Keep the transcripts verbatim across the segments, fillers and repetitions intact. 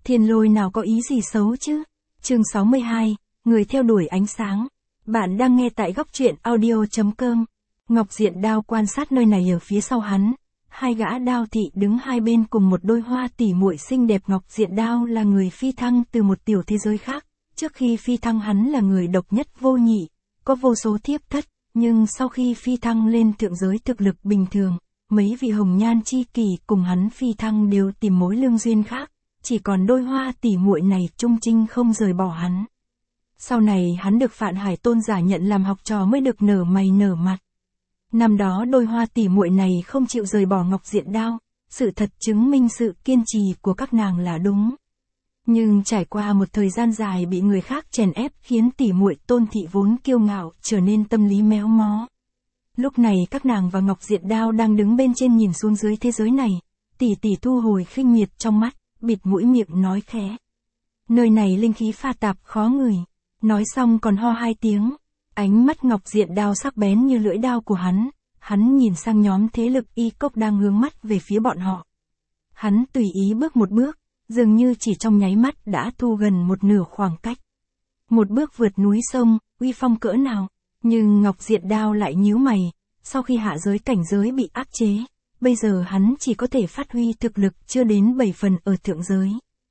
Thiên lôi nào có ý gì xấu chứ? Chương sáu mươi hai, người theo đuổi ánh sáng. Bạn đang nghe tại góc truyện audio chấm com. Ngọc Diện Đao quan sát nơi này ở phía sau hắn. Hai gã đao thị đứng hai bên cùng một đôi hoa tỉ muội xinh đẹp. Ngọc Diện Đao là người phi thăng từ một tiểu thế giới khác. Trước khi phi thăng hắn là người độc nhất vô nhị, có vô số thiếp thất, nhưng sau khi phi thăng lên thượng giới thực lực bình thường, mấy vị hồng nhan chi kỷ cùng hắn phi thăng đều tìm mối lương duyên khác, chỉ còn đôi hoa tỉ muội này trung trinh không rời bỏ hắn. Sau này hắn được Phạn Hải Tôn giả nhận làm học trò mới được nở mày nở mặt. Năm đó đôi hoa tỉ muội này không chịu rời bỏ Ngọc Diện Đao, sự thật chứng minh sự kiên trì của các nàng là đúng. Nhưng trải qua một thời gian dài bị người khác chèn ép khiến tỉ muội Tôn thị vốn kiêu ngạo trở nên tâm lý méo mó. Lúc này các nàng và Ngọc Diện Đao đang đứng bên trên nhìn xuống dưới thế giới này, tỷ tỷ thu hồi khinh miệt trong mắt, bịt mũi miệng nói khẽ. Nơi này linh khí pha tạp khó ngửi, nói xong còn ho hai tiếng, ánh mắt Ngọc Diện Đao sắc bén như lưỡi đao của hắn, hắn nhìn sang nhóm thế lực y cốc đang hướng mắt về phía bọn họ. Hắn tùy ý bước một bước, dường như chỉ trong nháy mắt đã thu gần một nửa khoảng cách. Một bước vượt núi sông, uy phong cỡ nào, nhưng Ngọc Diện Đao lại nhíu mày, sau khi hạ giới cảnh giới bị áp chế, bây giờ hắn chỉ có thể phát huy thực lực chưa đến bảy phần ở thượng giới.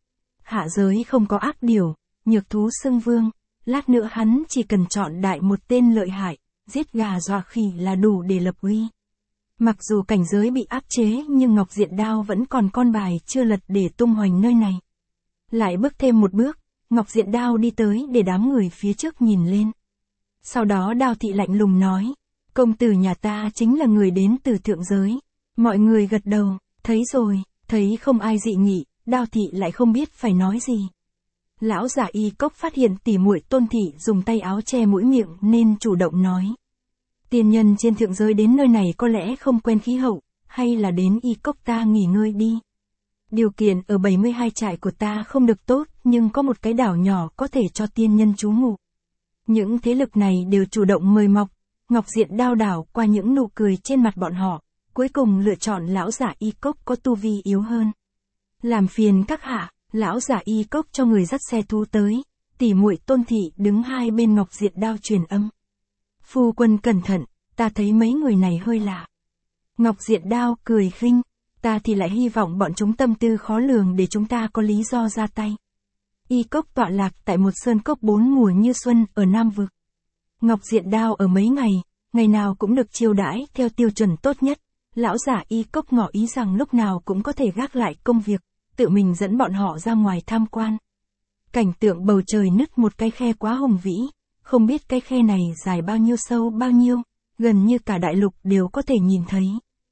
Hạ giới không có ác điểu, nhược thú xưng vương, lát nữa hắn chỉ cần chọn đại một tên lợi hại, giết gà dọa khỉ là đủ để lập uy. Mặc dù cảnh giới bị áp chế nhưng Ngọc Diện Đao vẫn còn con bài chưa lật để tung hoành nơi này. Lại bước thêm một bước, Ngọc Diện Đao đi tới để đám người phía trước nhìn lên. Sau đó Đao thị lạnh lùng nói, công tử nhà ta chính là người đến từ thượng giới. Mọi người gật đầu, thấy rồi, thấy không ai dị nghị, Đao thị lại không biết phải nói gì. Lão giả y cốc phát hiện tỉ muội Tôn thị dùng tay áo che mũi miệng nên chủ động nói. Tiên nhân trên thượng giới đến nơi này có lẽ không quen khí hậu, hay là đến y cốc ta nghỉ ngơi đi. Điều kiện ở bảy mươi hai trại của ta không được tốt, nhưng có một cái đảo nhỏ có thể cho tiên nhân trú ngụ. Những thế lực này đều chủ động mời mọc, Ngọc Diện Đao đảo qua những nụ cười trên mặt bọn họ, cuối cùng lựa chọn lão giả y cốc có tu vi yếu hơn. Làm phiền các hạ, lão giả y cốc cho người dắt xe thú tới, tỉ muội Tôn thị đứng hai bên Ngọc Diện Đao truyền âm. Phu quân cẩn thận, ta thấy mấy người này hơi lạ. Ngọc Diện Đao cười khinh, ta thì lại hy vọng bọn chúng tâm tư khó lường để chúng ta có lý do ra tay. Y cốc tọa lạc tại một sơn cốc bốn mùa như xuân ở Nam Vực. Ngọc Diện Đao ở mấy ngày, ngày nào cũng được chiêu đãi theo tiêu chuẩn tốt nhất. Lão giả y cốc ngỏ ý rằng lúc nào cũng có thể gác lại công việc, tự mình dẫn bọn họ ra ngoài tham quan. Cảnh tượng bầu trời nứt một cái khe quá hùng vĩ, không biết cái khe này dài bao nhiêu sâu bao nhiêu, gần như cả đại lục đều có thể nhìn thấy.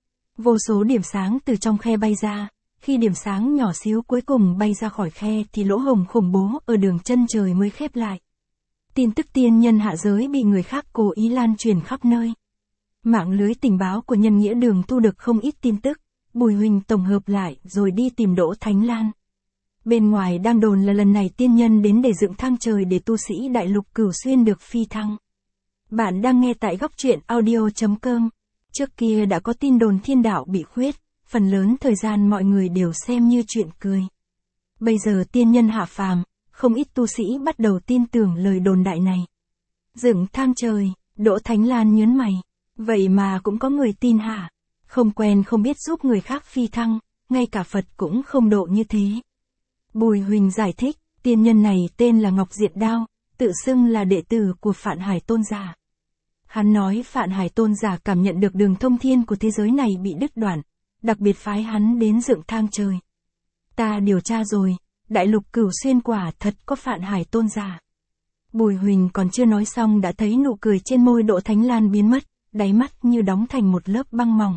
Vô số điểm sáng từ trong khe bay ra, khi điểm sáng nhỏ xíu cuối cùng bay ra khỏi khe thì lỗ hổng khủng bố ở đường chân trời mới khép lại. Tin tức tiên nhân hạ giới bị người khác cố ý lan truyền khắp nơi. Mạng lưới tình báo của Nhân Nghĩa Đường thu được không ít tin tức, Bùi Huỳnh tổng hợp lại rồi đi tìm Đỗ Thánh Lan. Bên ngoài đang đồn là lần này tiên nhân đến để dựng thang trời để tu sĩ đại lục Cửu Xuyên được phi thăng. Bạn đang nghe tại góc truyện audio chấm com. Trước kia đã có tin đồn thiên đạo bị khuyết, phần lớn thời gian mọi người đều xem như chuyện cười. Bây giờ tiên nhân hạ phàm, không ít tu sĩ bắt đầu tin tưởng lời đồn đại này. Dựng thang trời, Đỗ Thánh Lan nhớn mày. Vậy mà cũng có người tin hả? Không quen không biết giúp người khác phi thăng, ngay cả Phật cũng không độ như thế. Bùi Huỳnh giải thích, tiên nhân này tên là Ngọc Diện Đao, tự xưng là đệ tử của Phạn Hải Tôn giả. Hắn nói Phạn Hải Tôn giả cảm nhận được đường thông thiên của thế giới này bị đứt đoạn, đặc biệt phái hắn đến dựng thang trời. Ta điều tra rồi, đại lục Cửu Xuyên quả thật có Phạn Hải Tôn giả. Bùi Huỳnh còn chưa nói xong đã thấy nụ cười trên môi Đỗ Thánh Lan biến mất, đáy mắt như đóng thành một lớp băng mỏng.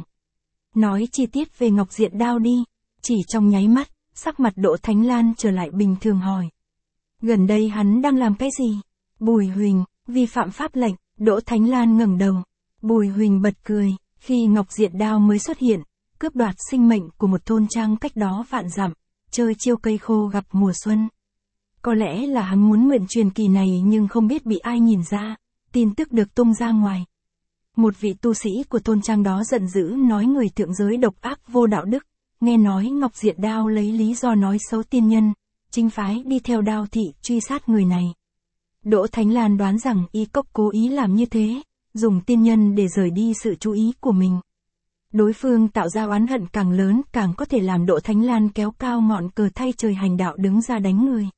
Nói chi tiết về Ngọc Diện Đao đi, chỉ trong nháy mắt, sắc mặt Đỗ Thánh Lan trở lại bình thường hỏi. Gần đây hắn đang làm cái gì? Bùi Huỳnh, vi phạm pháp lệnh. Đỗ Thánh Lan ngẩng đầu. Bùi Huỳnh bật cười, khi Ngọc Diện Đao mới xuất hiện, cướp đoạt sinh mệnh của một thôn trang cách đó vạn dặm, chơi chiêu cây khô gặp mùa xuân. Có lẽ là hắn muốn mượn truyền kỳ này nhưng không biết bị ai nhìn ra, tin tức được tung ra ngoài. Một vị tu sĩ của thôn trang đó giận dữ nói người thượng giới độc ác vô đạo đức, nghe nói Ngọc Diện Đao lấy lý do nói xấu tiên nhân, chính phái đi theo Đao thị truy sát người này. Đỗ Thánh Lan đoán rằng Y Cốc cố ý làm như thế, dùng tiên nhân để rời đi sự chú ý của mình. Đối phương tạo ra oán hận càng lớn càng có thể làm Đỗ Thánh Lan kéo cao ngọn cờ thay trời hành đạo đứng ra đánh người.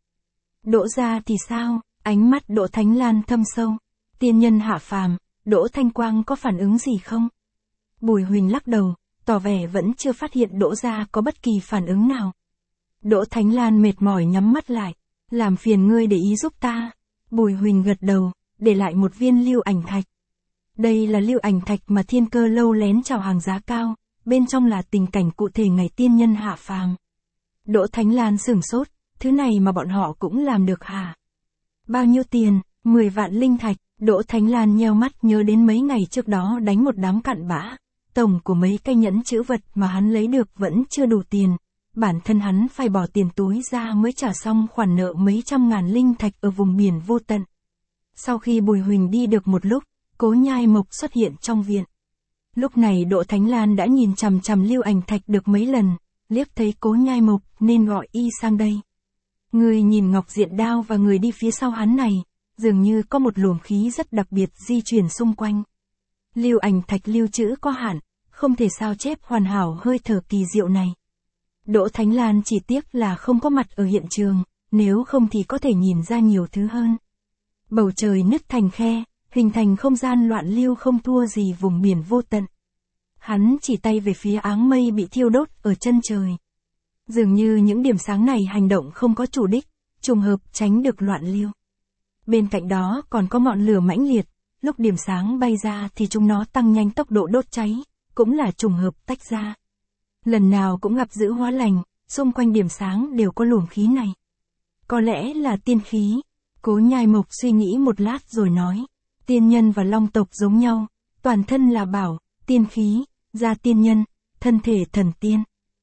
Đỗ gia thì sao? Ánh mắt Đỗ Thánh Lan thâm sâu. Tiên nhân hạ phàm, Đỗ Thanh Quang có phản ứng gì không? Bùi Huỳnh lắc đầu, tỏ vẻ vẫn chưa phát hiện Đỗ gia có bất kỳ phản ứng nào. Đỗ Thánh Lan mệt mỏi nhắm mắt lại. Làm phiền ngươi để ý giúp ta. Bùi Huỳnh gật đầu, để lại một viên lưu ảnh thạch. Đây là lưu ảnh thạch mà Thiên Cơ Lâu lén chào hàng giá cao, bên trong là tình cảnh cụ thể ngày tiên nhân hạ phàm. Đỗ Thánh Lan sửng sốt, thứ này mà bọn họ cũng làm được hả? Bao nhiêu tiền? mười vạn linh thạch. Đỗ Thánh Lan nheo mắt nhớ đến mấy ngày trước đó đánh một đám cặn bã. Tổng của mấy cây nhẫn chữ vật mà hắn lấy được vẫn chưa đủ tiền. Bản thân hắn phải bỏ tiền túi ra mới trả xong khoản nợ mấy trăm ngàn linh thạch ở vùng biển vô tận. Sau khi Bùi Huỳnh đi được một lúc, Cố Nhai Mộc xuất hiện trong viện. Lúc này Đỗ Thánh Lan đã nhìn chằm chằm lưu ảnh thạch được mấy lần, liếc thấy Cố Nhai Mộc nên gọi y sang đây. Người nhìn Ngọc Diện Đao và người đi phía sau hắn này, dường như có một luồng khí rất đặc biệt di chuyển xung quanh. Lưu ảnh thạch lưu trữ có hạn, không thể sao chép hoàn hảo hơi thở kỳ diệu này. Đỗ Thánh Lan chỉ tiếc là không có mặt ở hiện trường, nếu không thì có thể nhìn ra nhiều thứ hơn. Bầu trời nứt thành khe, hình thành không gian loạn lưu không thua gì vùng biển vô tận. Hắn chỉ tay về phía áng mây bị thiêu đốt ở chân trời. Dường như những điểm sáng này hành động không có chủ đích, trùng hợp tránh được loạn lưu. Bên cạnh đó còn có ngọn lửa mãnh liệt, lúc điểm sáng bay ra thì chúng nó tăng nhanh tốc độ đốt cháy, cũng là trùng hợp tách ra. Lần nào cũng gặp dữ hóa lành, xung quanh điểm sáng đều có luồng khí này. Có lẽ là tiên khí. Cố Nhai Mộc suy nghĩ một lát rồi nói. Tiên nhân và long tộc giống nhau, toàn thân là bảo, tiên khí, da tiên nhân, thân thể thần tiên.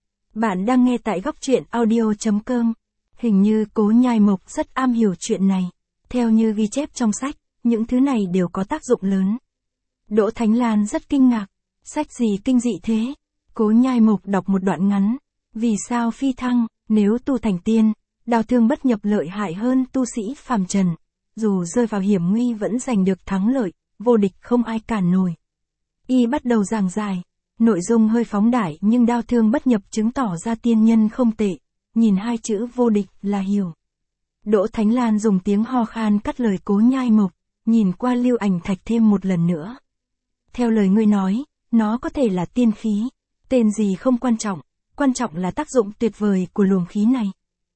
Bạn đang nghe tại góc truyện audio chấm com. Hình như Cố Nhai Mộc rất am hiểu chuyện này. Theo như ghi chép trong sách, những thứ này đều có tác dụng lớn. Đỗ Thánh Lan rất kinh ngạc. Sách gì kinh dị thế? Cố Nhai Mộc đọc một đoạn ngắn. Vì sao phi thăng, nếu tu thành tiên, đao thương bất nhập lợi hại hơn tu sĩ phàm trần. Dù rơi vào hiểm nguy vẫn giành được thắng lợi, vô địch không ai cản nổi. Y bắt đầu giảng giải. Nội dung hơi phóng đại nhưng đao thương bất nhập chứng tỏ ra tiên nhân không tệ. Nhìn hai chữ vô địch là hiểu. Đỗ Thánh Lan dùng tiếng ho khan cắt lời Cố Nhai Mộc, nhìn qua lưu ảnh thạch thêm một lần nữa. Theo lời ngươi nói, nó có thể là tiên khí. Tên gì không quan trọng, quan trọng là tác dụng tuyệt vời của luồng khí này.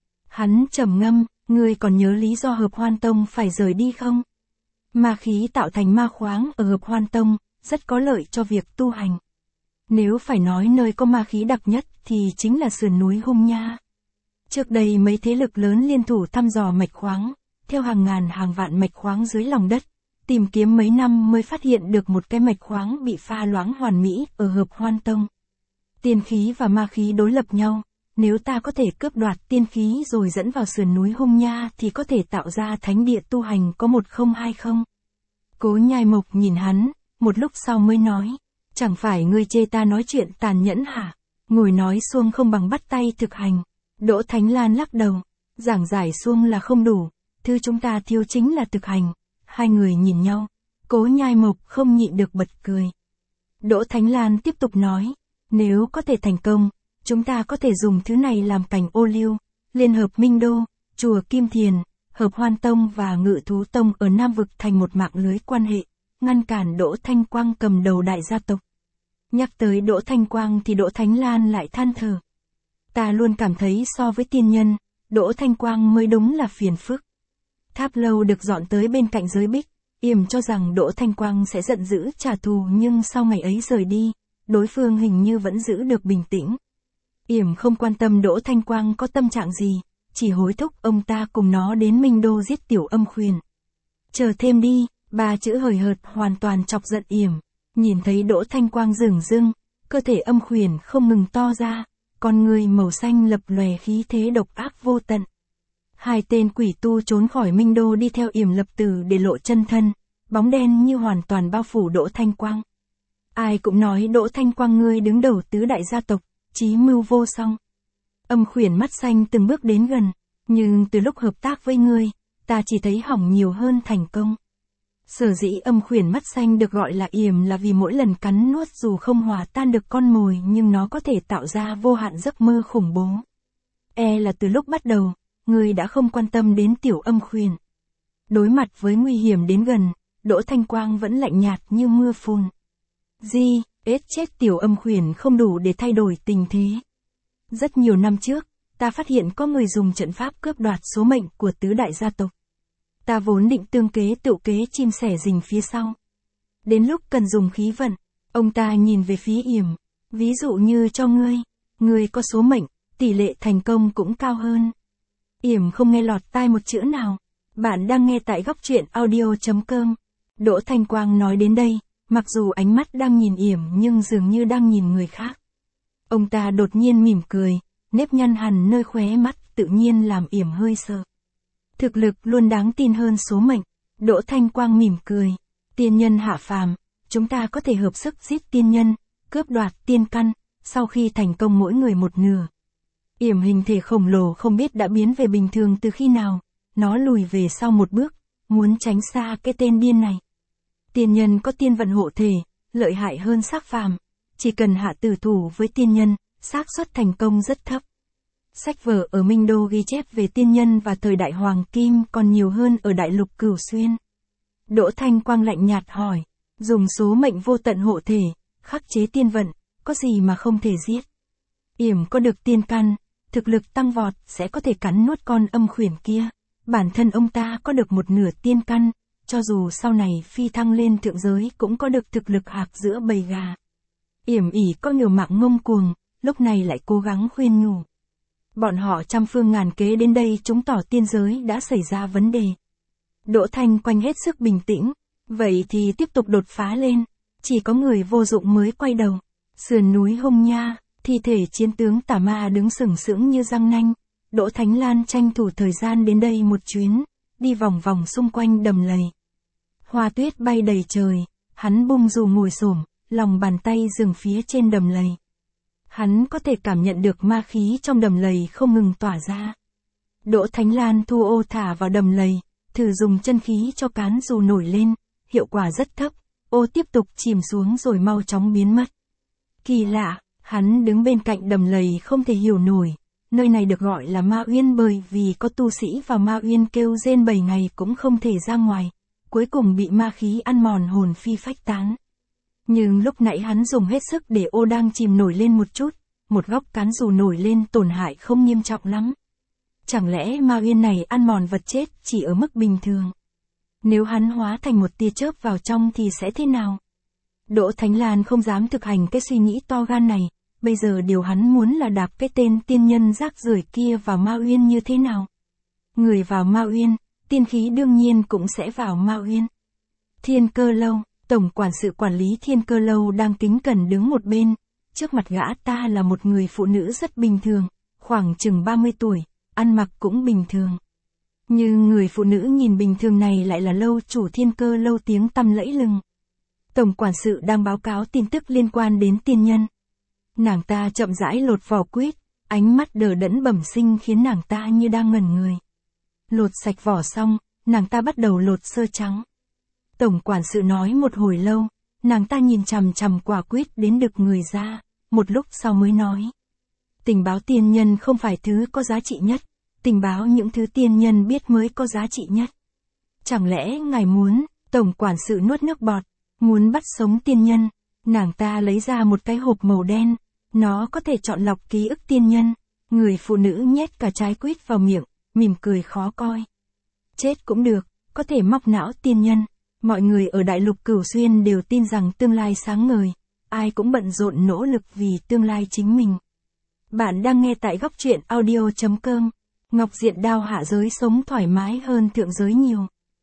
Hắn trầm ngâm, ngươi còn nhớ lý do Hợp Hoan Tông phải rời đi không? Ma khí tạo thành ma khoáng ở Hợp Hoan Tông, rất có lợi cho việc tu hành. Nếu phải nói nơi có ma khí đặc nhất thì chính là sườn núi Hung Nha. Trước đây mấy thế lực lớn liên thủ thăm dò mạch khoáng, theo hàng ngàn hàng vạn mạch khoáng dưới lòng đất, tìm kiếm mấy năm mới phát hiện được một cái mạch khoáng bị pha loãng hoàn mỹ ở Hợp Hoan Tông. Tiên khí và ma khí đối lập nhau, nếu ta có thể cướp đoạt tiên khí rồi dẫn vào sườn núi Hung Nha thì có thể tạo ra thánh địa tu hành có một không hai không. Cố Nhai Mộc nhìn hắn, một lúc sau mới nói, chẳng phải ngươi chê ta nói chuyện tàn nhẫn hả? Ngồi nói suông không bằng bắt tay thực hành. Đỗ Thánh Lan lắc đầu, giảng giải suông là không đủ, thứ chúng ta thiếu chính là thực hành. Hai người nhìn nhau, Cố Nhai Mộc không nhịn được bật cười. Đỗ Thánh Lan tiếp tục nói, nếu có thể thành công, chúng ta có thể dùng thứ này làm cành ô liu, liên hợp Minh Đô, chùa Kim Thiền, Hợp Hoan Tông và Ngự Thú Tông ở Nam Vực thành một mạng lưới quan hệ, ngăn cản Đỗ Thanh Quang cầm đầu đại gia tộc. Nhắc tới Đỗ Thanh Quang thì Đỗ Thánh Lan lại than thở. Ta luôn cảm thấy so với tiên nhân, Đỗ Thanh Quang mới đúng là phiền phức. Tháp lâu được dọn tới bên cạnh giới bích, Yểm cho rằng Đỗ Thanh Quang sẽ giận dữ trả thù nhưng sau ngày ấy rời đi, đối phương hình như vẫn giữ được bình tĩnh. Yểm không quan tâm Đỗ Thanh Quang có tâm trạng gì, chỉ hối thúc ông ta cùng nó đến Minh Đô giết Tiểu Âm Khuyển. Chờ thêm đi, ba chữ hời hợt hoàn toàn chọc giận Yểm. Nhìn thấy Đỗ Thanh Quang rừng rưng, cơ thể Âm Khuyển không ngừng to ra, con người màu xanh lập lòe khí thế độc ác vô tận. Hai tên quỷ tu trốn khỏi Minh Đô đi theo Yểm Lập Tử để lộ chân thân, bóng đen như hoàn toàn bao phủ Đỗ Thanh Quang. Ai cũng nói Đỗ Thanh Quang ngươi đứng đầu tứ đại gia tộc, chí mưu vô song. Âm Khuyển mắt xanh từng bước đến gần, Nhưng từ lúc hợp tác với ngươi, ta chỉ thấy hỏng nhiều hơn thành công. Sở dĩ âm khuyển mắt xanh được gọi là yểm là vì mỗi lần cắn nuốt dù không hòa tan được con mồi nhưng nó có thể tạo ra vô hạn giấc mơ khủng bố. E là từ lúc bắt đầu, ngươi đã không quan tâm đến tiểu âm khuyển. Đối mặt với nguy hiểm đến gần, Đỗ Thanh Quang vẫn lạnh nhạt như mưa phùn. Di, ết chết tiểu âm khuyển không đủ để thay đổi tình thế. Rất nhiều năm trước, ta phát hiện có người dùng trận pháp cướp đoạt số mệnh của tứ đại gia tộc. Ta vốn định tương kế tựu kế chim sẻ rình phía sau. Đến lúc cần dùng khí vận, ông ta nhìn về phía yểm. Ví dụ như cho ngươi, ngươi có số mệnh, tỷ lệ thành công cũng cao hơn. Yểm không nghe lọt tai một chữ nào. Bạn đang nghe tại góc truyện audio chấm com. Đỗ Thanh Quang nói đến đây, mặc dù ánh mắt đang nhìn yểm nhưng dường như đang nhìn người khác. Ông ta đột nhiên mỉm cười, nếp nhăn hằn nơi khóe mắt tự nhiên làm yểm hơi sợ. Thực lực luôn đáng tin hơn số mệnh. Đỗ Thanh Quang mỉm cười. Tiên nhân hạ phàm, chúng ta có thể hợp sức giết tiên nhân, cướp đoạt tiên căn, sau khi thành công mỗi người một nửa. Yểm hình thể khổng lồ không biết đã biến về bình thường từ khi nào, nó lùi về sau một bước, muốn tránh xa cái tên điên này. Tiên nhân có tiên vận hộ thể, lợi hại hơn xác phàm, chỉ cần hạ tử thủ với tiên nhân, xác suất thành công rất thấp. Sách vở ở Minh Đô ghi chép về tiên nhân và thời đại Hoàng Kim còn nhiều hơn ở đại lục Cửu Xuyên. Đỗ Thanh Quang lạnh nhạt hỏi, dùng số mệnh vô tận hộ thể, khắc chế tiên vận, có gì mà không thể giết? Yểm có được tiên căn, thực lực tăng vọt sẽ có thể cắn nuốt con âm khuyển kia. Bản thân ông ta có được một nửa tiên căn, cho dù sau này phi thăng lên thượng giới cũng có được thực lực hạc giữa bầy gà. Yểm ỉ có nhiều mạng ngông cuồng, lúc này lại cố gắng khuyên nhủ. Bọn họ trăm phương ngàn kế đến đây chứng tỏ tiên giới đã xảy ra vấn đề. Đỗ Thanh Quang hết sức bình tĩnh, vậy thì tiếp tục đột phá lên, chỉ có người vô dụng mới quay đầu. Sườn núi Hung Nha, thi thể chiến tướng Tà Ma đứng sừng sững như răng nanh. Đỗ Thánh Lan tranh thủ thời gian đến đây một chuyến, đi vòng vòng xung quanh đầm lầy. Hoa tuyết bay đầy trời, hắn bung dù ngồi xổm, lòng bàn tay dừng phía trên đầm lầy. Hắn có thể cảm nhận được ma khí trong đầm lầy không ngừng tỏa ra. Đỗ Thánh Lan thu ô thả vào đầm lầy, thử dùng chân khí cho cán dù nổi lên, hiệu quả rất thấp, ô tiếp tục chìm xuống rồi mau chóng biến mất. Kỳ lạ, hắn đứng bên cạnh đầm lầy không thể hiểu nổi. Nơi này được gọi là Ma Uyên bởi vì có tu sĩ vào Ma Uyên kêu rên bảy ngày cũng không thể ra ngoài, cuối cùng bị ma khí ăn mòn hồn phi phách tán. Nhưng lúc nãy hắn dùng hết sức để ô đang chìm nổi lên một chút, một góc cán dù nổi lên tổn hại không nghiêm trọng lắm. Chẳng lẽ Ma Uyên này ăn mòn vật chết chỉ ở mức bình thường? Nếu hắn hóa thành một tia chớp vào trong thì sẽ thế nào? Đỗ Thánh Lan không dám thực hành cái suy nghĩ to gan này. Bây giờ điều hắn muốn là đạp cái tên tiên nhân rác rưởi kia vào Ma Uyên như thế nào? Người vào Ma Uyên, tiên khí đương nhiên cũng sẽ vào Ma Uyên. Thiên Cơ Lâu, tổng quản sự quản lý Thiên Cơ Lâu đang kính cẩn đứng một bên, trước mặt gã ta là một người phụ nữ rất bình thường, khoảng chừng ba mươi tuổi, ăn mặc cũng bình thường. Nhưng người phụ nữ nhìn bình thường này lại là lâu chủ Thiên Cơ Lâu tiếng tăm lẫy lừng. Tổng quản sự đang báo cáo tin tức liên quan đến tiên nhân. Nàng ta chậm rãi lột vỏ quýt, ánh mắt đờ đẫn bẩm sinh khiến nàng ta như đang ngẩn người. Lột sạch vỏ xong, nàng ta bắt đầu lột sơ trắng. Tổng quản sự nói một hồi lâu, nàng ta nhìn chằm chằm quả quýt đến đực người ra, một lúc sau mới nói. Tình báo tiên nhân không phải thứ có giá trị nhất, tình báo những thứ tiên nhân biết mới có giá trị nhất. Chẳng lẽ ngài muốn, tổng quản sự nuốt nước bọt, muốn bắt sống tiên nhân, nàng ta lấy ra một cái hộp màu đen. Nó có thể chọn lọc ký ức tiên nhân. Người phụ nữ nhét cả trái quýt vào miệng, mỉm cười khó coi. Chết cũng được, có thể móc não tiên nhân. Mọi người ở đại lục Cửu Xuyên đều tin rằng tương lai sáng ngời. Ai cũng bận rộn nỗ lực vì tương lai chính mình. Bạn đang nghe tại góc truyện audio chấm com. Ngọc Diện Đao hạ giới sống thoải mái hơn thượng giới nhiều.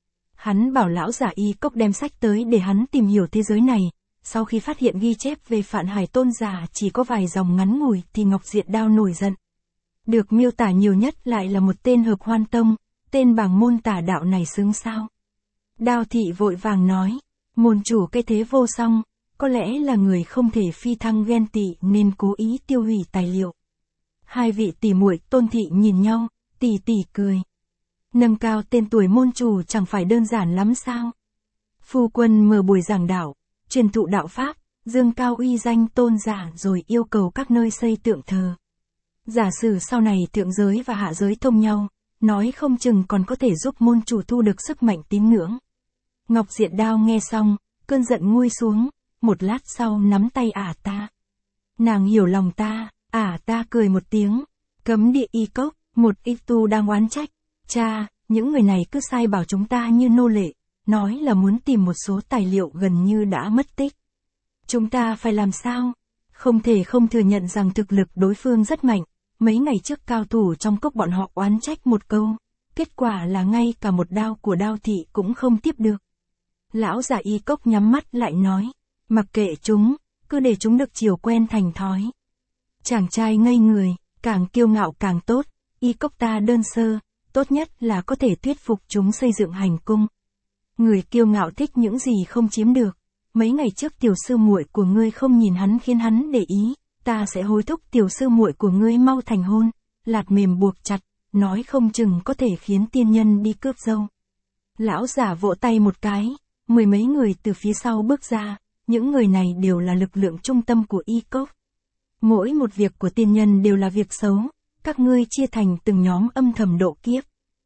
Hắn bảo lão giả y cốc đem sách tới để hắn tìm hiểu thế giới này. Sau khi phát hiện ghi chép về Phạn Hải Tôn giả chỉ có vài dòng ngắn ngủi thì Ngọc Diện Đao nổi giận. Được miêu tả nhiều nhất lại là một tên Hợp Hoan Tông, tên bảng môn tả đạo này xứng sao. Đao thị vội vàng nói, môn chủ cái thế vô song, có lẽ là người không thể phi thăng ghen tị nên cố ý tiêu hủy tài liệu. Hai vị tỷ muội Tôn thị nhìn nhau, Tỷ tỷ cười. Nâng cao tên tuổi môn chủ chẳng phải đơn giản lắm sao? Phu quân mở buổi giảng đạo, truyền thụ đạo pháp, dương cao uy danh tôn giả rồi yêu cầu các nơi xây tượng thờ. Giả sử sau này thượng giới và hạ giới thông nhau, nói không chừng còn có thể giúp môn chủ thu được sức mạnh tín ngưỡng. Ngọc Diện Đao nghe xong, cơn giận nguôi xuống, một lát sau nắm tay ả ta. Nàng hiểu lòng ta, ả ta cười một tiếng, cấm địa y cốc, một ít tu đang oán trách. Cha, những người này cứ sai bảo chúng ta như nô lệ, nói là muốn tìm một số tài liệu gần như đã mất tích. Chúng ta phải làm sao? Không thể không thừa nhận rằng thực lực đối phương rất mạnh. Mấy ngày trước cao thủ trong cốc bọn họ oán trách một câu, kết quả là ngay cả một đao của Đao thị cũng không tiếp được. Lão già y cốc nhắm mắt lại nói, mặc kệ chúng, cứ để chúng được chiều quen thành thói. Chàng trai ngây người, càng kiêu ngạo càng tốt, y cốc ta đơn sơ, tốt nhất là có thể thuyết phục chúng xây dựng hành cung. Người kiêu ngạo thích những gì không chiếm được. Mấy ngày trước tiểu sư muội của ngươi không nhìn hắn khiến hắn để ý, ta sẽ hối thúc tiểu sư muội của ngươi mau thành hôn, lạt mềm buộc chặt, nói không chừng có thể khiến tiên nhân đi cướp dâu. Lão giả vỗ tay một cái, mười mấy người từ phía sau bước ra, những người này đều là lực lượng trung tâm của y cốc. Mỗi một việc của tiên nhân đều là việc xấu, các ngươi chia thành từng nhóm âm thầm độ kiếp.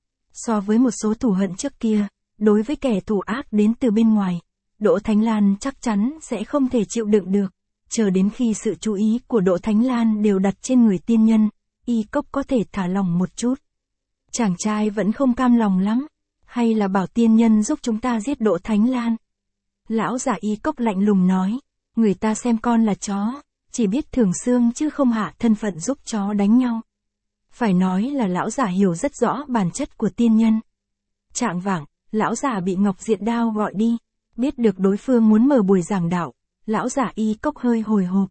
So với một số thù hận trước kia, đối với kẻ thù ác đến từ bên ngoài, Đỗ Thánh Lan chắc chắn sẽ không thể chịu đựng được, chờ đến khi sự chú ý của Đỗ Thánh Lan đều đặt trên người tiên nhân, y cốc có thể thả lòng một chút. Chàng trai vẫn không cam lòng lắm, hay là bảo tiên nhân giúp chúng ta giết Đỗ Thánh Lan. Lão giả y cốc lạnh lùng nói, người ta xem con là chó, chỉ biết thưởng xương chứ không hạ thân phận giúp chó đánh nhau. Phải nói là lão giả hiểu rất rõ bản chất của tiên nhân. Trạng vạng, lão giả bị Ngọc Diện Đao gọi đi, biết được đối phương muốn mở buổi giảng đạo, lão giả y cốc hơi hồi hộp.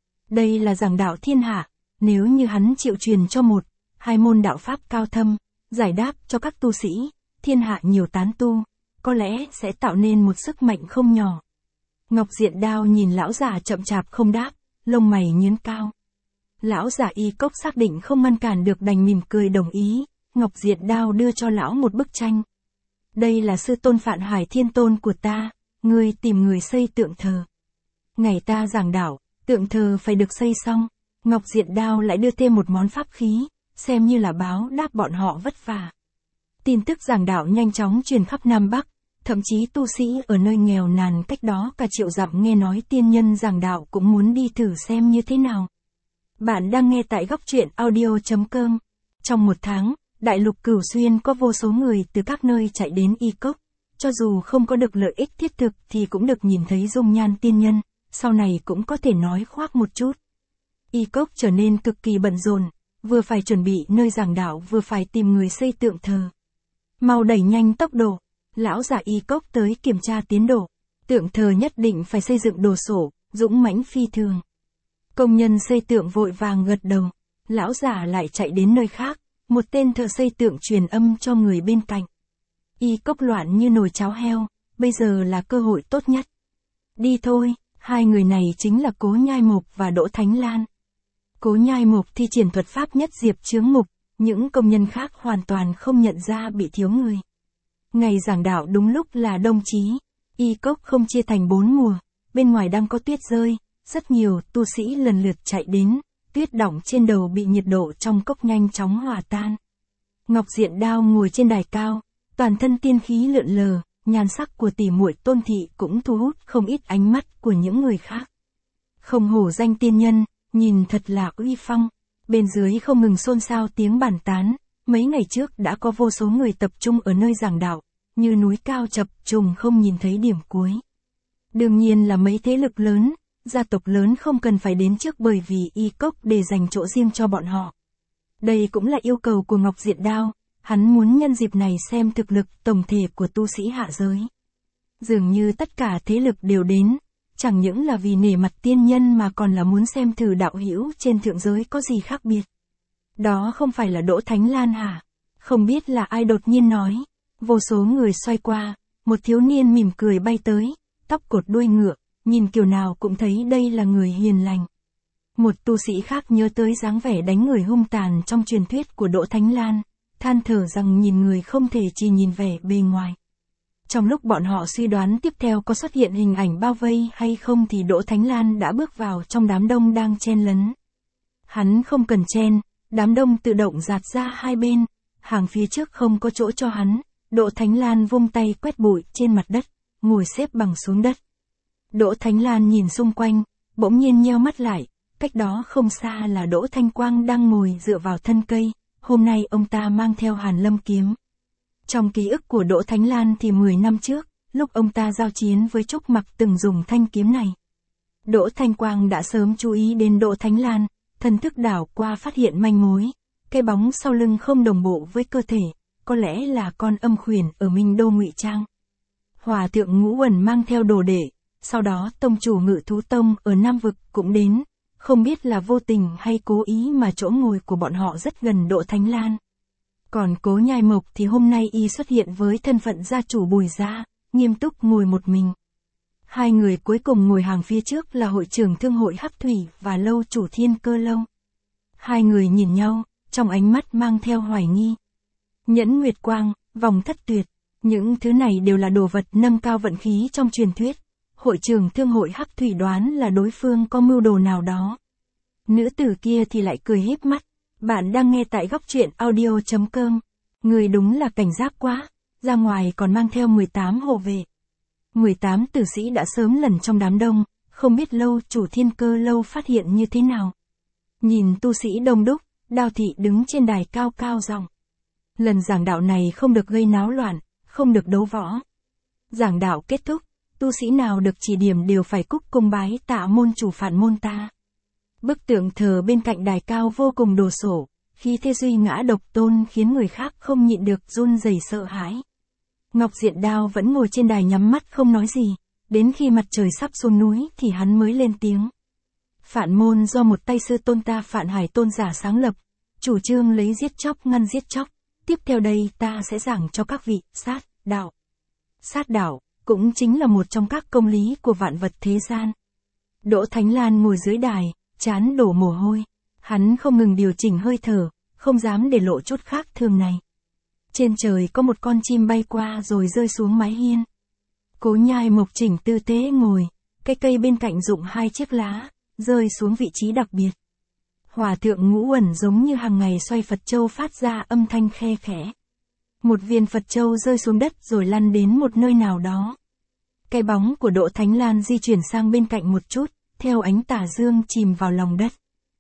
Đây là giảng đạo thiên hạ, nếu như hắn chịu truyền cho một, hai môn đạo pháp cao thâm, giải đáp cho các tu sĩ, thiên hạ nhiều tán tu, có lẽ sẽ tạo nên một sức mạnh không nhỏ. Ngọc Diện Đao nhìn lão giả chậm chạp không đáp, lông mày nhướng cao. Lão giả y cốc xác định không ngăn cản được đành mỉm cười đồng ý, Ngọc Diện Đao đưa cho lão một bức tranh. Đây là sư tôn Phạn Hải Thiên Tôn của ta, ngươi tìm người xây tượng thờ. Ngày ta giảng đạo, tượng thờ phải được xây xong, Ngọc Diện Đao lại đưa thêm một món pháp khí, xem như là báo đáp bọn họ vất vả. Tin tức giảng đạo nhanh chóng truyền khắp Nam Bắc, thậm chí tu sĩ ở nơi nghèo nàn cách đó cả triệu dặm nghe nói tiên nhân giảng đạo cũng muốn đi thử xem như thế nào. Bạn đang nghe tại góc truyện audio chấm com. Trong một tháng, đại lục Cửu Xuyên có vô số người từ các nơi chạy đến y cốc, cho dù không có được lợi ích thiết thực thì cũng được nhìn thấy dung nhan tiên nhân, sau này cũng có thể nói khoác một chút. Y cốc trở nên cực kỳ bận rộn, vừa phải chuẩn bị nơi giảng đạo vừa phải tìm người xây tượng thờ. Mau đẩy nhanh tốc độ, lão giả y cốc tới kiểm tra tiến độ, tượng thờ nhất định phải xây dựng đồ sộ, dũng mãnh phi thường. Công nhân xây tượng vội vàng gật đầu, lão giả lại chạy đến nơi khác, một tên thợ xây tượng truyền âm cho người bên cạnh. Y cốc loạn như nồi cháo heo, bây giờ là cơ hội tốt nhất. Đi thôi, hai người này chính là Cố Nhai Mộc và Đỗ Thánh Lan. Cố Nhai Mộc thi triển thuật pháp nhất diệp chướng mục, những công nhân khác hoàn toàn không nhận ra bị thiếu người. Ngày giảng đạo đúng lúc là đông chí, y cốc không chia thành bốn mùa, bên ngoài đang có tuyết rơi, rất nhiều tu sĩ lần lượt chạy đến, tuyết đọng trên đầu bị nhiệt độ trong cốc nhanh chóng hòa tan. Ngọc Diện Đao ngồi trên đài cao, toàn thân tiên khí lượn lờ, nhan sắc của tỷ muội Tôn thị cũng thu hút không ít ánh mắt của những người khác. Không hổ danh tiên nhân, nhìn thật là uy phong. Bên dưới không ngừng xôn xao tiếng bàn tán, mấy ngày trước đã có vô số người tập trung ở nơi giảng đạo, như núi cao chập trùng không nhìn thấy điểm cuối. Đương nhiên là mấy thế lực lớn, gia tộc lớn không cần phải đến trước bởi vì y cốc để dành chỗ riêng cho bọn họ. Đây cũng là yêu cầu của Ngọc Diện Đao, hắn muốn nhân dịp này xem thực lực tổng thể của tu sĩ hạ giới. Dường như tất cả thế lực đều đến, chẳng những là vì nể mặt tiên nhân mà còn là muốn xem thử đạo hữu trên thượng giới có gì khác biệt. Đó không phải là Đỗ Thánh Lan hả? Không biết là ai đột nhiên nói. Vô số người xoay qua, một thiếu niên mỉm cười bay tới, tóc cột đuôi ngựa, nhìn kiểu nào cũng thấy đây là người hiền lành. Một tu sĩ khác nhớ tới dáng vẻ đánh người hung tàn trong truyền thuyết của Đỗ Thánh Lan, than thở rằng nhìn người không thể chỉ nhìn vẻ bề ngoài. Trong lúc bọn họ suy đoán tiếp theo có xuất hiện hình ảnh bao vây hay không thì Đỗ Thánh Lan đã bước vào trong đám đông đang chen lấn. Hắn không cần chen, đám đông tự động dạt ra hai bên, hàng phía trước không có chỗ cho hắn, Đỗ Thánh Lan vung tay quét bụi trên mặt đất, ngồi xếp bằng xuống đất. Đỗ Thánh Lan nhìn xung quanh, bỗng nhiên nheo mắt lại, cách đó không xa là Đỗ Thanh Quang đang ngồi dựa vào thân cây, hôm nay ông ta mang theo Hàn Lâm kiếm. Trong ký ức của Đỗ Thánh Lan thì mười năm trước, lúc ông ta giao chiến với Trúc Mặc từng dùng thanh kiếm này. Đỗ Thanh Quang đã sớm chú ý đến Đỗ Thánh Lan, thần thức đảo qua phát hiện manh mối, cái bóng sau lưng không đồng bộ với cơ thể, có lẽ là con âm khuyển ở Minh Đô ngụy trang. Hòa thượng Ngũ Uẩn mang theo đồ đệ, sau đó tông chủ Ngự Thú Tông ở Nam Vực cũng đến, không biết là vô tình hay cố ý mà chỗ ngồi của bọn họ rất gần Đỗ Thánh Lan. Còn Cố Nhai Mộc thì hôm nay y xuất hiện với thân phận gia chủ Bùi gia, nghiêm túc ngồi một mình. Hai người cuối cùng ngồi hàng phía trước là hội trưởng thương hội Hắc Thủy và lâu chủ Thiên Cơ Lâu. Hai người nhìn nhau, trong ánh mắt mang theo hoài nghi. Nhẫn Nguyệt Quang, vòng thất tuyệt, những thứ này đều là đồ vật nâng cao vận khí trong truyền thuyết. Hội trưởng thương hội Hắc Thủy đoán là đối phương có mưu đồ nào đó. Nữ tử kia thì lại cười híp mắt. Bạn đang nghe tại góc truyện audio chấm com. Người đúng là cảnh giác quá, ra ngoài còn mang theo mười tám hộ vệ. mười tám tử sĩ đã sớm lẩn trong đám đông, không biết lâu chủ Thiên Cơ Lâu phát hiện như thế nào. Nhìn tu sĩ đông đúc, Đao Thị đứng trên đài cao cao giọng. Lần giảng đạo này không được gây náo loạn, không được đấu võ. Giảng đạo kết thúc, tu sĩ nào được chỉ điểm đều phải cúc cung bái tạ môn chủ phản môn ta. Bức tượng thờ bên cạnh đài cao vô cùng đồ sộ, khi thế duy ngã độc tôn khiến người khác không nhịn được run rẩy sợ hãi. Ngọc Diện Đao vẫn ngồi trên đài nhắm mắt không nói gì, đến khi mặt trời sắp xuống núi thì hắn mới lên tiếng. Phản môn do một tay sư tôn ta Phản Hải tôn giả sáng lập, chủ trương lấy giết chóc ngăn giết chóc, tiếp theo đây ta sẽ giảng cho các vị sát đạo. Sát đạo cũng chính là một trong các công lý của vạn vật thế gian. Đỗ Thánh Lan ngồi dưới đài, trán đổ mồ hôi, hắn không ngừng điều chỉnh hơi thở, không dám để lộ chút khác thường này. Trên trời có một con chim bay qua rồi rơi xuống mái hiên. Cố Nhai Mộc chỉnh tư thế ngồi, cái cây bên cạnh rụng hai chiếc lá, rơi xuống vị trí đặc biệt. Hòa thượng Ngũ Uẩn giống như hàng ngày xoay Phật châu phát ra âm thanh khe khẽ. Một viên Phật châu rơi xuống đất rồi lăn đến một nơi nào đó. Cái bóng của Đỗ Thánh Lan di chuyển sang bên cạnh một chút, theo ánh tà dương chìm vào lòng đất.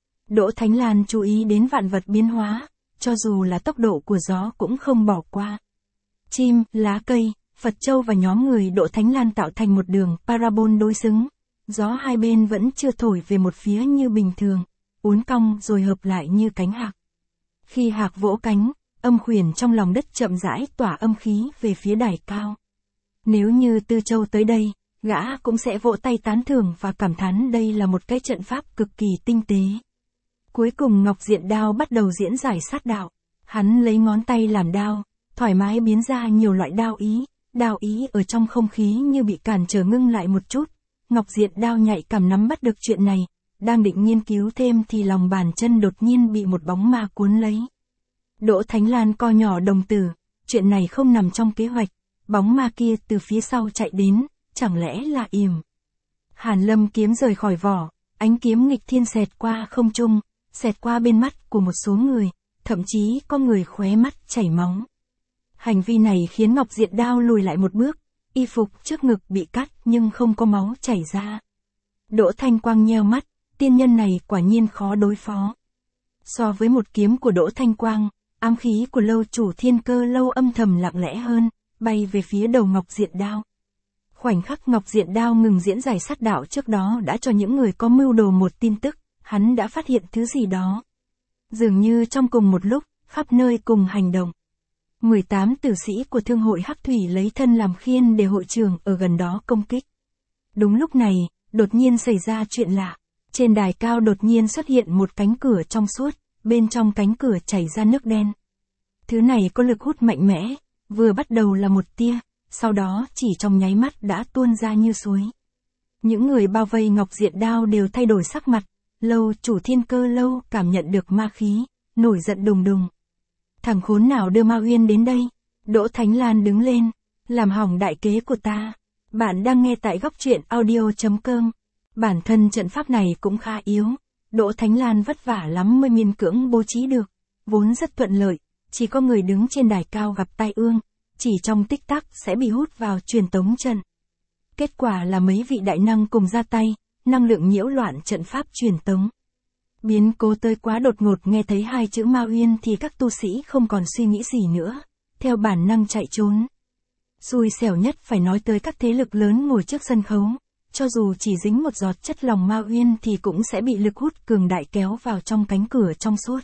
Đỗ Thánh Lan chú ý đến vạn vật biến hóa, cho dù là tốc độ của gió cũng không bỏ qua. Chim, lá cây, Phật châu và nhóm người Đỗ Thánh Lan tạo thành một đường parabol đối xứng. Gió hai bên vẫn chưa thổi về một phía như bình thường, uốn cong rồi hợp lại như cánh hạc. Khi hạc vỗ cánh, âm khuyển trong lòng đất chậm rãi tỏa âm khí về phía đài cao. Nếu như Tư Châu tới đây, gã cũng sẽ vỗ tay tán thưởng và cảm thán đây là một cái trận pháp cực kỳ tinh tế. Cuối cùng Ngọc Diện Đao bắt đầu diễn giải sát đạo. Hắn lấy ngón tay làm đao, thoải mái biến ra nhiều loại đao ý. Đao ý ở trong không khí như bị cản trở ngưng lại một chút. Ngọc Diện Đao nhạy cảm nắm bắt được chuyện này, đang định nghiên cứu thêm thì lòng bàn chân đột nhiên bị một bóng ma cuốn lấy. Đỗ Thánh Lan co nhỏ đồng tử, chuyện này không nằm trong kế hoạch, bóng ma kia từ phía sau chạy đến, chẳng lẽ là yểm. Hàn Lâm kiếm rời khỏi vỏ, ánh kiếm nghịch thiên xẹt qua không trung, xẹt qua bên mắt của một số người, thậm chí có người khóe mắt chảy máu. Hành vi này khiến Ngọc Diện Đao lùi lại một bước, y phục trước ngực bị cắt nhưng không có máu chảy ra. Đỗ Thanh Quang nheo mắt, tiên nhân này quả nhiên khó đối phó. So với một kiếm của Đỗ Thanh Quang, ám khí của lâu chủ Thiên Cơ Lâu âm thầm lặng lẽ hơn, bay về phía đầu Ngọc Diện Đao. Khoảnh khắc Ngọc Diện Đao ngừng diễn giải sát đạo trước đó đã cho những người có mưu đồ một tin tức, hắn đã phát hiện thứ gì đó. Dường như trong cùng một lúc, khắp nơi cùng hành động. mười tám tử sĩ của thương hội Hắc Thủy lấy thân làm khiên để hội trưởng ở gần đó công kích. Đúng lúc này, đột nhiên xảy ra chuyện lạ. Trên đài cao đột nhiên xuất hiện một cánh cửa trong suốt, bên trong cánh cửa chảy ra nước đen. Thứ này có lực hút mạnh mẽ, vừa bắt đầu là một tia, sau đó chỉ trong nháy mắt đã tuôn ra như suối. Những người bao vây Ngọc Diện Đao đều thay đổi sắc mặt, lâu chủ Thiên Cơ Lâu cảm nhận được ma khí, nổi giận đùng đùng. Thằng khốn nào đưa Ma Uyên đến đây? Đỗ Thánh Lan đứng lên. Làm hỏng đại kế của ta. Bạn đang nghe tại góc truyện audio.com. Bản thân trận pháp này cũng khá yếu. Đỗ Thánh Lan vất vả lắm mới miên cưỡng bố trí được. Vốn rất thuận lợi. Chỉ có người đứng trên đài cao gặp tai ương. Chỉ trong tích tắc sẽ bị hút vào truyền tống trận. Kết quả là mấy vị đại năng cùng ra tay. Năng lượng nhiễu loạn trận pháp truyền tống. Biến cố tới quá đột ngột, nghe thấy hai chữ Ma Uyên thì các tu sĩ không còn suy nghĩ gì nữa. Theo bản năng chạy trốn. Xui xẻo nhất phải nói tới các thế lực lớn ngồi trước sân khấu. Cho dù chỉ dính một giọt chất lòng Ma Uyên thì cũng sẽ bị lực hút cường đại kéo vào trong cánh cửa trong suốt.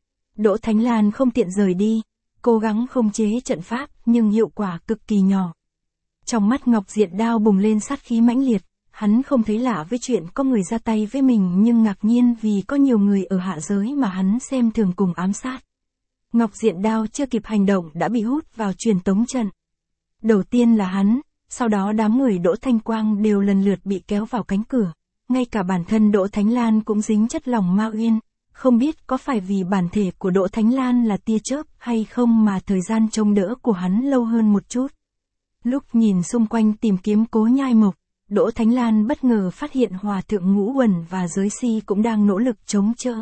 Đỗ Thánh Lan không tiện rời đi. Cố gắng khống chế trận pháp nhưng hiệu quả cực kỳ nhỏ. Trong mắt Ngọc Diện Đao bùng lên sát khí mãnh liệt. Hắn không thấy lạ với chuyện có người ra tay với mình nhưng ngạc nhiên vì có nhiều người ở hạ giới mà hắn xem thường cùng ám sát. Ngọc Diện Đao chưa kịp hành động đã bị hút vào truyền tống trận. Đầu tiên là hắn, sau đó đám người Đỗ Thanh Quang đều lần lượt bị kéo vào cánh cửa. Ngay cả bản thân Đỗ Thánh Lan cũng dính chất lòng Ma Uyên. Không biết có phải vì bản thể của Đỗ Thánh Lan là tia chớp hay không mà thời gian trông đỡ của hắn lâu hơn một chút. Lúc nhìn xung quanh tìm kiếm Cố Nhai Mộc, Đỗ Thánh Lan bất ngờ phát hiện Hòa Thượng Ngũ Uẩn và Giới Si cũng đang nỗ lực chống chỡ.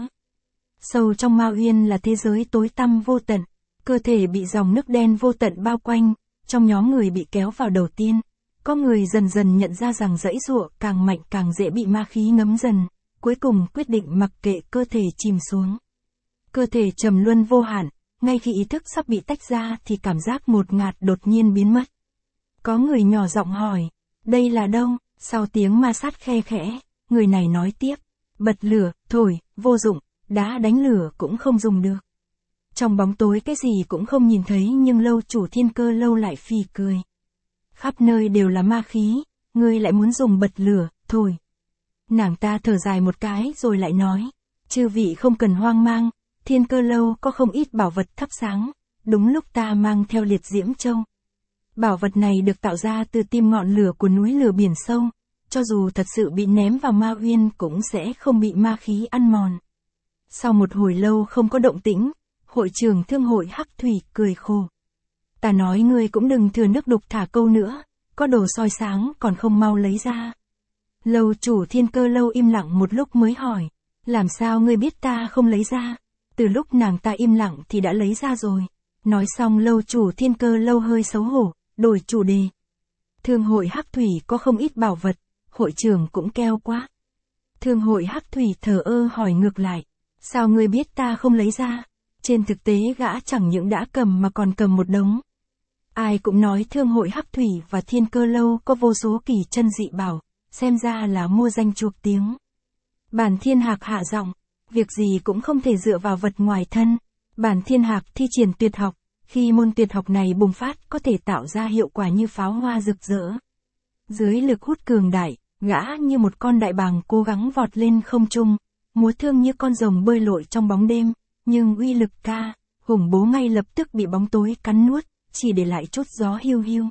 Sâu trong Ma Uyên là thế giới tối tăm vô tận, cơ thể bị dòng nước đen vô tận bao quanh. Trong nhóm người bị kéo vào đầu tiên, có người dần dần nhận ra rằng dãy giụa càng mạnh càng dễ bị ma khí ngấm dần, cuối cùng quyết định mặc kệ cơ thể chìm xuống. Cơ thể trầm luân vô hạn, ngay khi ý thức sắp bị tách ra thì cảm giác ngột ngạt đột nhiên biến mất. Có người nhỏ giọng hỏi, đây là đâu? Sau tiếng ma sát khe khẽ, người này nói tiếp, bật lửa, thổi, vô dụng, đá đánh lửa cũng không dùng được. Trong bóng tối cái gì cũng không nhìn thấy nhưng lâu chủ Thiên Cơ Lâu lại phì cười. Khắp nơi đều là ma khí, ngươi lại muốn dùng bật lửa, thổi. Nàng ta thở dài một cái rồi lại nói, chư vị không cần hoang mang, Thiên Cơ Lâu có không ít bảo vật thắp sáng, đúng lúc ta mang theo Liệt Diễm Châu. Bảo vật này được tạo ra từ tim ngọn lửa của núi lửa biển sâu, cho dù thật sự bị ném vào Ma Uyên cũng sẽ không bị ma khí ăn mòn. Sau một hồi lâu không có động tĩnh, hội trưởng thương hội Hắc Thủy cười khổ. Ta nói ngươi cũng đừng thừa nước đục thả câu nữa, có đồ soi sáng còn không mau lấy ra. Lâu chủ Thiên Cơ Lâu im lặng một lúc mới hỏi, làm sao ngươi biết ta không lấy ra? Từ lúc nàng ta im lặng thì đã lấy ra rồi. Nói xong lâu chủ Thiên Cơ Lâu hơi xấu hổ, đổi chủ đề. Thương hội Hắc Thủy có không ít bảo vật, hội trưởng cũng keo quá. Thương hội Hắc Thủy thờ ơ hỏi ngược lại, sao ngươi biết ta không lấy ra? Trên thực tế gã chẳng những đã cầm mà còn cầm một đống. Ai cũng nói thương hội Hắc Thủy và Thiên Cơ Lâu có vô số kỳ chân dị bảo, xem ra là mua danh chuộc tiếng. Bản Thiên Hạc hạ giọng, việc gì cũng không thể dựa vào vật ngoài thân. Bản Thiên Hạc thi triển tuyệt học, khi môn tuyệt học này bùng phát có thể tạo ra hiệu quả như pháo hoa rực rỡ. Dưới lực hút cường đại, gã như một con đại bàng cố gắng vọt lên không trung, múa thương như con rồng bơi lội trong bóng đêm, nhưng uy lực ca, hùng bố ngay lập tức bị bóng tối cắn nuốt, chỉ để lại chút gió hiu hiu.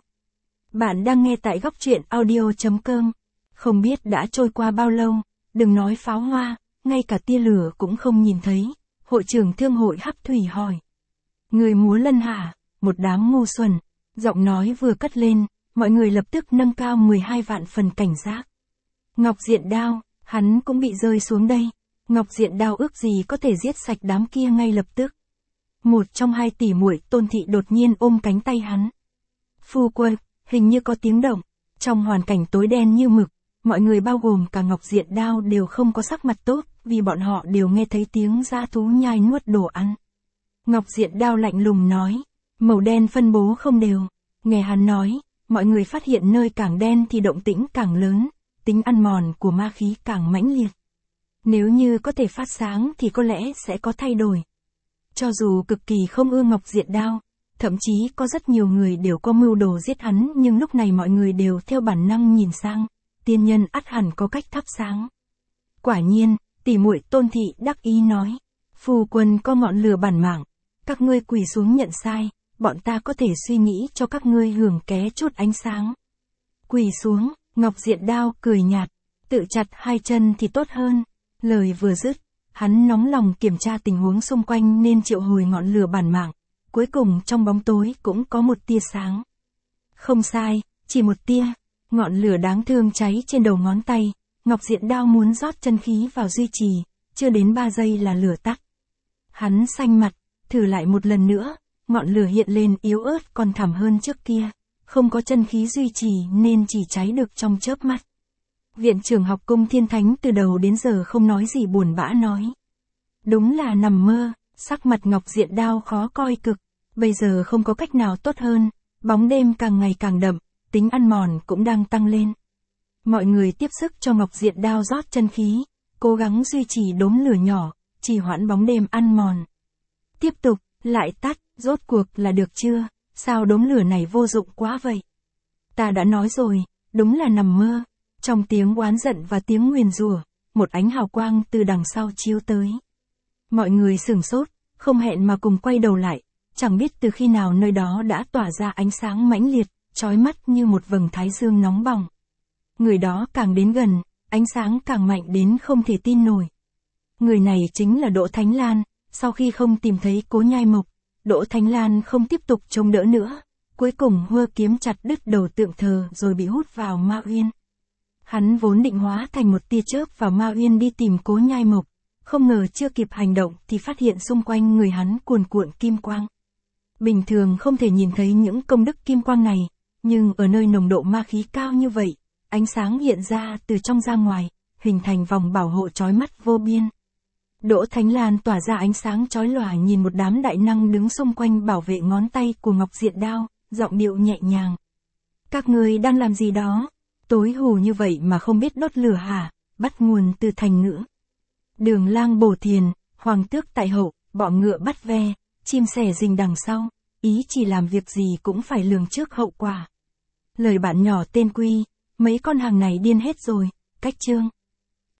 Bạn đang nghe tại góc truyện audio.com. Không biết đã trôi qua bao lâu, đừng nói pháo hoa, ngay cả tia lửa cũng không nhìn thấy. Hội trưởng thương hội Hắc Thủy hỏi. Người múa lân hả? Một đám ngu xuẩn. Giọng nói vừa cất lên, mọi người lập tức nâng cao mười hai vạn phần cảnh giác. Ngọc Diện Đao, hắn cũng bị rơi xuống đây. Ngọc Diện Đao ước gì có thể giết sạch đám kia ngay lập tức. Một trong hai tỷ muội Tôn Thị đột nhiên ôm cánh tay hắn. Phu quân, hình như có tiếng động. Trong hoàn cảnh tối đen như mực, mọi người bao gồm cả Ngọc Diện Đao đều không có sắc mặt tốt, vì bọn họ đều nghe thấy tiếng dã thú nhai nuốt đồ ăn. Ngọc Diện Đao lạnh lùng nói, màu đen phân bố không đều. Nghe hắn nói, mọi người phát hiện nơi càng đen thì động tĩnh càng lớn, tính ăn mòn của ma khí càng mãnh liệt. Nếu như có thể phát sáng thì có lẽ sẽ có thay đổi. Cho dù cực kỳ không ưa Ngọc Diện Đao, thậm chí có rất nhiều người đều có mưu đồ giết hắn, nhưng lúc này mọi người đều theo bản năng nhìn sang, tiên nhân ắt hẳn có cách thắp sáng. Quả nhiên, tỷ muội Tôn Thị đắc ý nói, phu quân có ngọn lửa bản mạng, các ngươi quỳ xuống nhận sai, bọn ta có thể suy nghĩ cho các ngươi hưởng ké chút ánh sáng. Quỳ xuống, Ngọc Diện Đao cười nhạt, tự chặt hai chân thì tốt hơn. Lời vừa dứt, hắn nóng lòng kiểm tra tình huống xung quanh nên triệu hồi ngọn lửa bản mạng, cuối cùng trong bóng tối cũng có một tia sáng. Không sai, chỉ một tia, ngọn lửa đáng thương cháy trên đầu ngón tay, Ngọc Diện Đao muốn rót chân khí vào duy trì, chưa đến ba giây là lửa tắt. Hắn xanh mặt, thử lại một lần nữa, ngọn lửa hiện lên yếu ớt còn thảm hơn trước kia, không có chân khí duy trì nên chỉ cháy được trong chớp mắt. Viện trưởng học cung Thiên Thánh từ đầu đến giờ không nói gì buồn bã nói. Đúng là nằm mơ, sắc mặt Ngọc Diện Đao khó coi cực, bây giờ không có cách nào tốt hơn, bóng đêm càng ngày càng đậm, tính ăn mòn cũng đang tăng lên. Mọi người tiếp sức cho Ngọc Diện Đao rót chân khí, cố gắng duy trì đốm lửa nhỏ, trì hoãn bóng đêm ăn mòn. Tiếp tục, lại tắt, rốt cuộc là được chưa, sao đốm lửa này vô dụng quá vậy? Ta đã nói rồi, đúng là nằm mơ. Trong tiếng oán giận và tiếng nguyền rủa, một ánh hào quang từ đằng sau chiếu tới. Mọi người sửng sốt, không hẹn mà cùng quay đầu lại, chẳng biết từ khi nào nơi đó đã tỏa ra ánh sáng mãnh liệt, chói mắt như một vầng thái dương nóng bỏng. Người đó càng đến gần, ánh sáng càng mạnh đến không thể tin nổi. Người này chính là Đỗ Thánh Lan. Sau khi không tìm thấy Cố Nhai Mộc, Đỗ Thánh Lan không tiếp tục chống đỡ nữa, cuối cùng hơ kiếm chặt đứt đầu tượng thờ rồi bị hút vào Ma Uyên. Hắn vốn định hóa thành một tia chớp vào Ma Uyên đi tìm Cố Nhai Mộc, không ngờ chưa kịp hành động thì phát hiện xung quanh người hắn cuồn cuộn kim quang. Bình thường không thể nhìn thấy những công đức kim quang này, nhưng ở nơi nồng độ ma khí cao như vậy, ánh sáng hiện ra từ trong ra ngoài, hình thành vòng bảo hộ chói mắt vô biên. Đỗ Thánh Lan tỏa ra ánh sáng chói lòa nhìn một đám đại năng đứng xung quanh bảo vệ ngón tay của Ngọc Diện Đao, giọng điệu nhẹ nhàng. Các người đang làm gì đó? Tối hù như vậy mà không biết đốt lửa hả? Bắt nguồn từ thành ngữ. Đường lang bổ thiền, hoàng tước tại hậu, bọ ngựa bắt ve, chim sẻ rình đằng sau, ý chỉ làm việc gì cũng phải lường trước hậu quả. Lời bạn nhỏ tên Quy, mấy con hàng này điên hết rồi, cách chương.